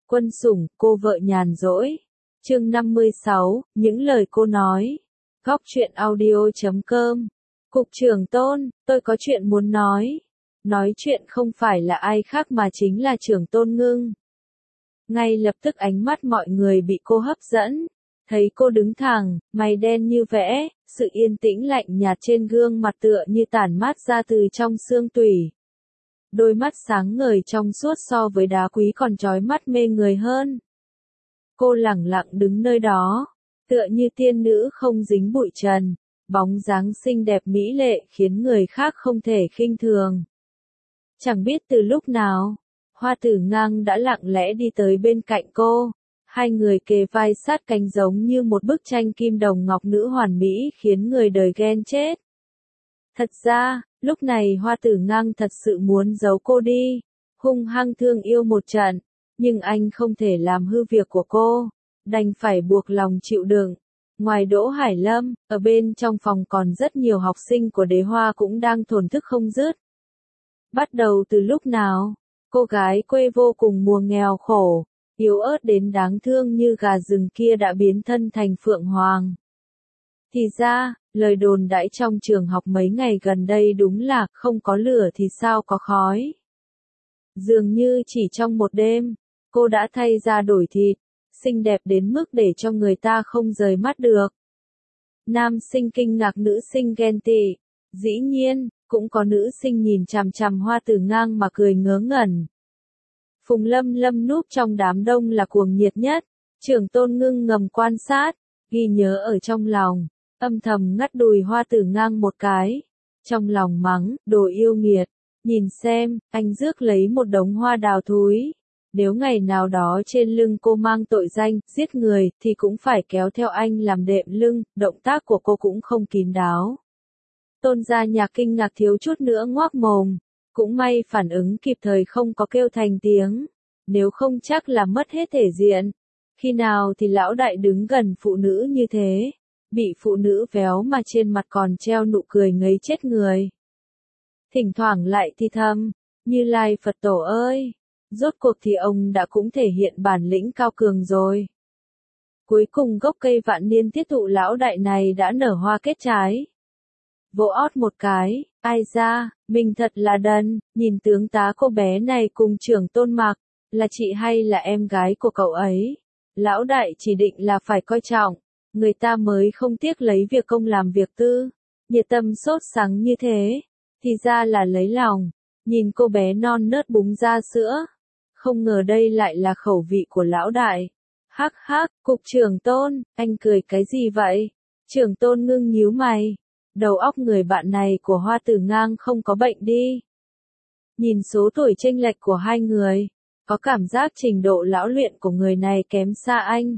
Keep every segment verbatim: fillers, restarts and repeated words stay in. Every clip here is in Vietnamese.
Quân sủng, cô vợ nhàn rỗi. Chương năm mươi sáu, những lời cô nói. Góc truyện audio chấm com. Cục trưởng Tôn, tôi có chuyện muốn nói. Nói chuyện không phải là ai khác mà chính là trưởng Tôn Ngưng. Ngay lập tức ánh mắt mọi người bị cô hấp dẫn. Thấy cô đứng thẳng, mày đen như vẽ, sự yên tĩnh lạnh nhạt trên gương mặt tựa như tản mát ra từ trong xương tủy. Đôi mắt sáng ngời trong suốt so với đá quý còn chói mắt mê người hơn. Cô lẳng lặng đứng nơi đó, tựa như tiên nữ không dính bụi trần, bóng dáng xinh đẹp mỹ lệ khiến người khác không thể khinh thường. Chẳng biết từ lúc nào, Hoa Tử Ngang đã lặng lẽ đi tới bên cạnh cô, hai người kề vai sát cánh giống như một bức tranh kim đồng ngọc nữ hoàn mỹ khiến người đời ghen chết. Thật ra, lúc này Hoa Tử Ngang thật sự muốn giấu cô đi, hung hăng thương yêu một trận, nhưng anh không thể làm hư việc của cô, đành phải buộc lòng chịu đựng. Ngoài Đỗ Hải Lâm, ở bên trong phòng còn rất nhiều học sinh của Đế Hoa cũng đang thổn thức không dứt. Bắt đầu từ lúc nào, cô gái quê vô cùng mùa nghèo khổ, yếu ớt đến đáng thương như gà rừng kia đã biến thân thành phượng hoàng. Thì ra, lời đồn đãi trong trường học mấy ngày gần đây đúng là không có lửa thì sao có khói. Dường như chỉ trong một đêm, cô đã thay da đổi thịt, xinh đẹp đến mức để cho người ta không rời mắt được. Nam sinh kinh ngạc, nữ sinh ghen tị, dĩ nhiên, cũng có nữ sinh nhìn chằm chằm Hoa Tử Ngang mà cười ngớ ngẩn. Phùng Lâm Lâm núp trong đám đông là cuồng nhiệt nhất, trưởng Tôn Ngưng ngầm quan sát, ghi nhớ ở trong lòng, âm thầm ngắt đùi Hoa Tử Ngang một cái, trong lòng mắng, đồ yêu nghiệt, nhìn xem, anh rước lấy một đống hoa đào thúi. Nếu ngày nào đó trên lưng cô mang tội danh, giết người, thì cũng phải kéo theo anh làm đệm lưng, động tác của cô cũng không kín đáo. Tôn Gia Nhạc kinh ngạc thiếu chút nữa ngoác mồm, cũng may phản ứng kịp thời không có kêu thành tiếng, nếu không chắc là mất hết thể diện. Khi nào thì lão đại đứng gần phụ nữ như thế, bị phụ nữ véo mà trên mặt còn treo nụ cười ngấy chết người. Thỉnh thoảng lại thì thầm, Như Lai Phật Tổ ơi! Rốt cuộc thì ông đã cũng thể hiện bản lĩnh cao cường rồi. Cuối cùng gốc cây vạn niên thiết thụ lão đại này đã nở hoa kết trái. Vỗ ót một cái, ai ra, mình thật là đần, nhìn tướng tá cô bé này cùng trưởng Tôn Mạc, là chị hay là em gái của cậu ấy. Lão đại chỉ định là phải coi trọng, người ta mới không tiếc lấy việc công làm việc tư. Nhiệt tâm sốt sắng như thế, thì ra là lấy lòng, nhìn cô bé non nớt búng ra sữa. Không ngờ đây lại là khẩu vị của lão đại. Hắc hắc, cục trưởng Tôn, anh cười cái gì vậy? Trưởng Tôn Ngưng nhíu mày. Đầu óc người bạn này của Hoa Tử Ngang không có bệnh đi. Nhìn số tuổi chênh lệch của hai người, có cảm giác trình độ lão luyện của người này kém xa anh.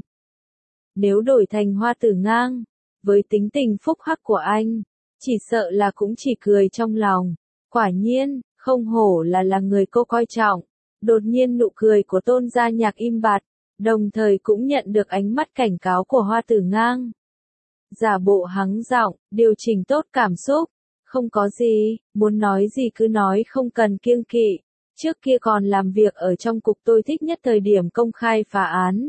Nếu đổi thành Hoa Tử Ngang, với tính tình phúc hắc của anh, chỉ sợ là cũng chỉ cười trong lòng. Quả nhiên, không hổ là là người cô coi trọng. Đột nhiên nụ cười của Tôn Gia Nhạc im bặt, đồng thời cũng nhận được ánh mắt cảnh cáo của Hoa Tử Ngang. Giả bộ hắng giọng, điều chỉnh tốt cảm xúc. Không có gì, muốn nói gì cứ nói không cần kiêng kỵ. Trước kia còn làm việc ở trong cục tôi thích nhất thời điểm công khai phá án.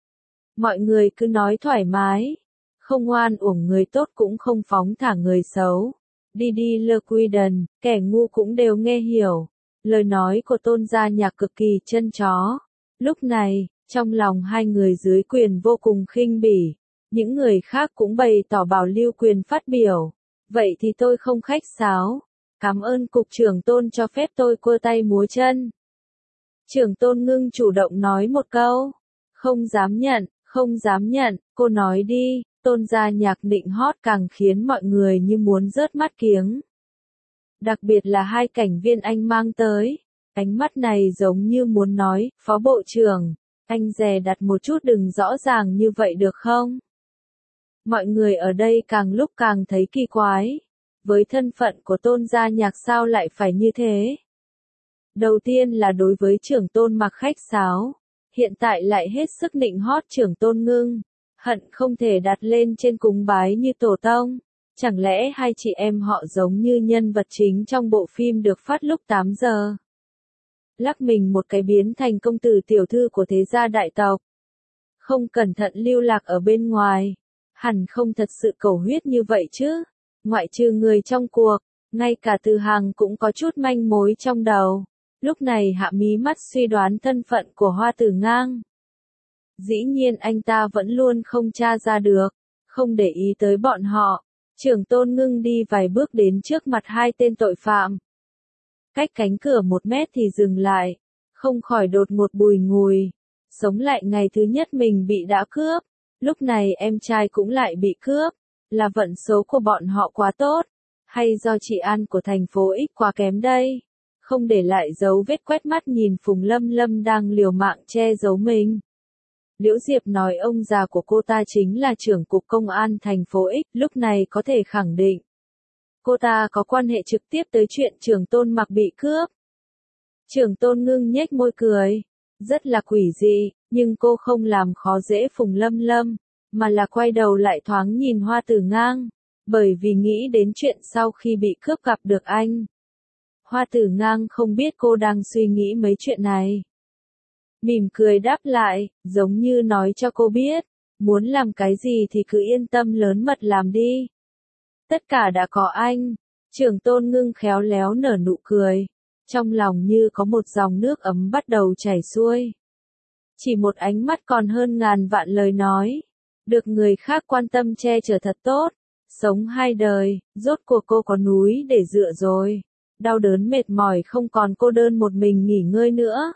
Mọi người cứ nói thoải mái. Không oan uổng người tốt cũng không phóng thả người xấu. Đi đi lơ quy đần, kẻ ngu cũng đều nghe hiểu. Lời nói của Tôn Gia Nhạc cực kỳ chân chó. Lúc này, trong lòng hai người dưới quyền vô cùng khinh bỉ. Những người khác cũng bày tỏ bảo lưu quyền phát biểu. Vậy thì tôi không khách sáo. Cảm ơn cục trưởng Tôn cho phép tôi quơ tay múa chân. Trưởng Tôn Ngưng chủ động nói một câu. Không dám nhận, không dám nhận, cô nói đi. Tôn Gia Nhạc nịnh hót càng khiến mọi người như muốn rớt mắt kiếng. Đặc biệt là hai cảnh viên anh mang tới. Ánh mắt này giống như muốn nói, Phó Bộ trưởng, anh dè đặt một chút đừng rõ ràng như vậy được không? Mọi người ở đây càng lúc càng thấy kỳ quái. Với thân phận của Tôn Gia Nhạc sao lại phải như thế? Đầu tiên là đối với trưởng Tôn Mạc khách sáo. Hiện tại lại hết sức nịnh hót trưởng Tôn Ngưng. Hận không thể đặt lên trên cúng bái như tổ tông. Chẳng lẽ hai chị em họ giống như nhân vật chính trong bộ phim được phát lúc tám giờ? lắc mình một cái biến thành công tử tiểu thư của thế gia đại tộc. Không cẩn thận lưu lạc ở bên ngoài, hẳn không thật sự cầu huyết như vậy chứ, ngoại trừ người trong cuộc, ngay cả Từ Hằng cũng có chút manh mối trong đầu. Lúc này hạ mí mắt suy đoán thân phận của Hoa Tử Ngang. Dĩ nhiên anh ta vẫn luôn không tra ra được, không để ý tới bọn họ. Trưởng Tôn Ngưng đi vài bước đến trước mặt hai tên tội phạm. Cách cánh cửa một mét thì dừng lại, không khỏi đột ngột bùi ngùi. Sống lại ngày thứ nhất mình bị đã cướp, lúc này em trai cũng lại bị cướp, là vận số của bọn họ quá tốt, hay do trị an của thành phố X quá kém đây? Không để lại dấu vết quét mắt nhìn Phùng Lâm Lâm đang liều mạng che giấu mình. Liễu Diệp nói ông già của cô ta chính là trưởng cục công an thành phố X, lúc này có thể khẳng định. Cô ta có quan hệ trực tiếp tới chuyện Trưởng Tôn Mặc bị cướp. Trưởng Tôn Ngưng nhếch môi cười, rất là quỷ dị, nhưng cô không làm khó dễ Phùng Lâm Lâm, mà là quay đầu lại thoáng nhìn Hoa Tử Ngang, bởi vì nghĩ đến chuyện sau khi bị cướp gặp được anh. Hoa Tử Ngang không biết cô đang suy nghĩ mấy chuyện này. Mỉm cười đáp lại, giống như nói cho cô biết, muốn làm cái gì thì cứ yên tâm lớn mật làm đi. Tất cả đã có anh. Trưởng Tôn Ngưng khéo léo nở nụ cười, trong lòng như có một dòng nước ấm bắt đầu chảy xuôi. Chỉ một ánh mắt còn hơn ngàn vạn lời nói. Được người khác quan tâm che chở thật tốt. Sống hai đời, rốt cuộc cô có núi để dựa rồi. Đau đớn mệt mỏi không còn cô đơn một mình nghỉ ngơi nữa.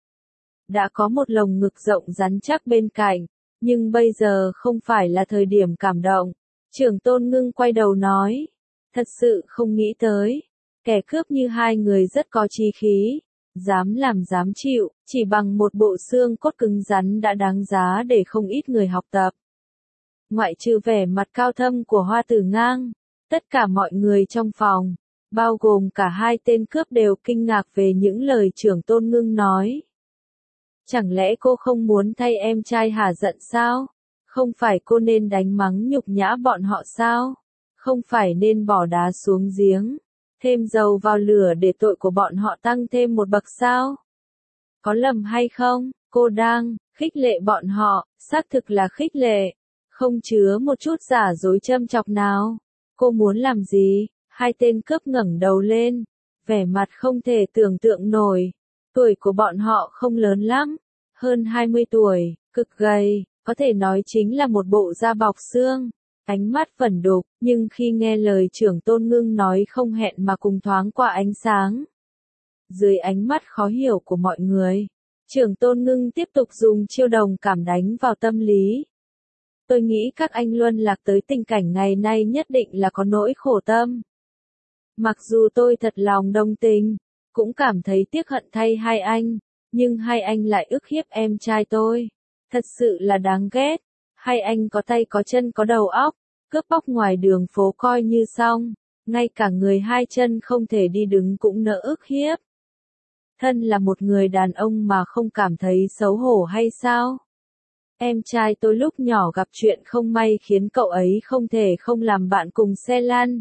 Đã có một lồng ngực rộng rắn chắc bên cạnh, nhưng bây giờ không phải là thời điểm cảm động. Trưởng Tôn Ngưng quay đầu nói, thật sự không nghĩ tới, kẻ cướp như hai người rất có chí khí, dám làm dám chịu, chỉ bằng một bộ xương cốt cứng rắn đã đáng giá để không ít người học tập. Ngoại trừ vẻ mặt cao thâm của Hoa Tử Ngang, tất cả mọi người trong phòng, bao gồm cả hai tên cướp đều kinh ngạc về những lời Trưởng Tôn Ngưng nói. Chẳng lẽ cô không muốn thay em trai hả giận sao? Không phải cô nên đánh mắng nhục nhã bọn họ sao? Không phải nên bỏ đá xuống giếng, thêm dầu vào lửa để tội của bọn họ tăng thêm một bậc sao? Có lầm hay không? Cô đang khích lệ bọn họ, xác thực là khích lệ, không chứa một chút giả dối châm chọc nào. Cô muốn làm gì? Hai tên cướp ngẩng đầu lên, vẻ mặt không thể tưởng tượng nổi. Tuổi của bọn họ không lớn lắm, hơn hai mươi tuổi, cực gầy, có thể nói chính là một bộ da bọc xương, ánh mắt vẩn đục, nhưng khi nghe lời Trưởng Tôn Ngưng nói không hẹn mà cùng thoáng qua ánh sáng. Dưới ánh mắt khó hiểu của mọi người, Trưởng Tôn Ngưng tiếp tục dùng chiêu đồng cảm đánh vào tâm lý. Tôi nghĩ các anh luân lạc tới tình cảnh ngày nay nhất định là có nỗi khổ tâm. Mặc dù tôi thật lòng đồng tình, cũng cảm thấy tiếc hận thay hai anh, nhưng hai anh lại ức hiếp em trai tôi. Thật sự là đáng ghét. Hai anh có tay có chân có đầu óc, cướp bóc ngoài đường phố coi như xong, ngay cả người hai chân không thể đi đứng cũng nỡ ức hiếp. Thân là một người đàn ông mà không cảm thấy xấu hổ hay sao? Em trai tôi lúc nhỏ gặp chuyện không may khiến cậu ấy không thể không làm bạn cùng xe lăn.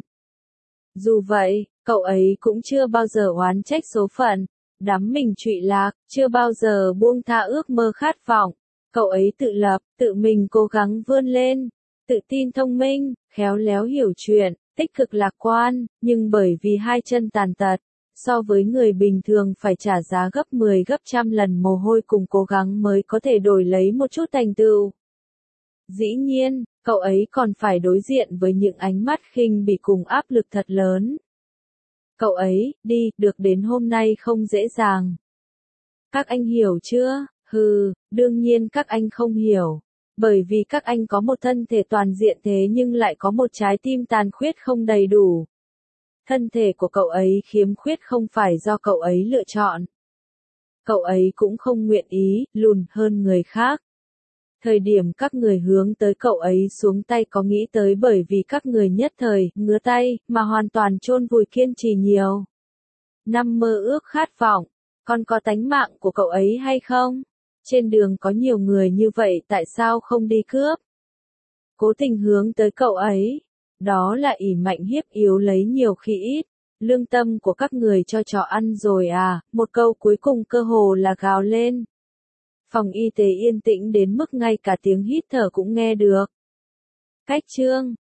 Dù vậy, cậu ấy cũng chưa bao giờ oán trách số phận, đắm mình trụy lạc, chưa bao giờ buông tha ước mơ khát vọng. Cậu ấy tự lập, tự mình cố gắng vươn lên, tự tin thông minh, khéo léo hiểu chuyện, tích cực lạc quan, nhưng bởi vì hai chân tàn tật, so với người bình thường phải trả giá gấp mười gấp trăm lần mồ hôi cùng cố gắng mới có thể đổi lấy một chút thành tựu. Dĩ nhiên, cậu ấy còn phải đối diện với những ánh mắt khinh bỉ cùng áp lực thật lớn. Cậu ấy, đi, được đến hôm nay không dễ dàng. Các anh hiểu chưa? Hừ, đương nhiên các anh không hiểu. Bởi vì các anh có một thân thể toàn diện thế nhưng lại có một trái tim tàn khuyết không đầy đủ. Thân thể của cậu ấy khiếm khuyết không phải do cậu ấy lựa chọn. Cậu ấy cũng không nguyện ý, lùn hơn người khác. Thời điểm các người hướng tới cậu ấy xuống tay có nghĩ tới bởi vì các người nhất thời, ngứa tay, mà hoàn toàn chôn vùi kiên trì nhiều. Năm mơ ước khát vọng, còn có tánh mạng của cậu ấy hay không? Trên đường có nhiều người như vậy tại sao không đi cướp? Cố tình hướng tới cậu ấy. Đó là ỷ mạnh hiếp yếu lấy nhiều khi ít. Lương tâm của các người cho chó ăn rồi à, một câu cuối cùng cơ hồ là gào lên. Phòng y tế yên tĩnh đến mức ngay cả tiếng hít thở cũng nghe được. Cách chương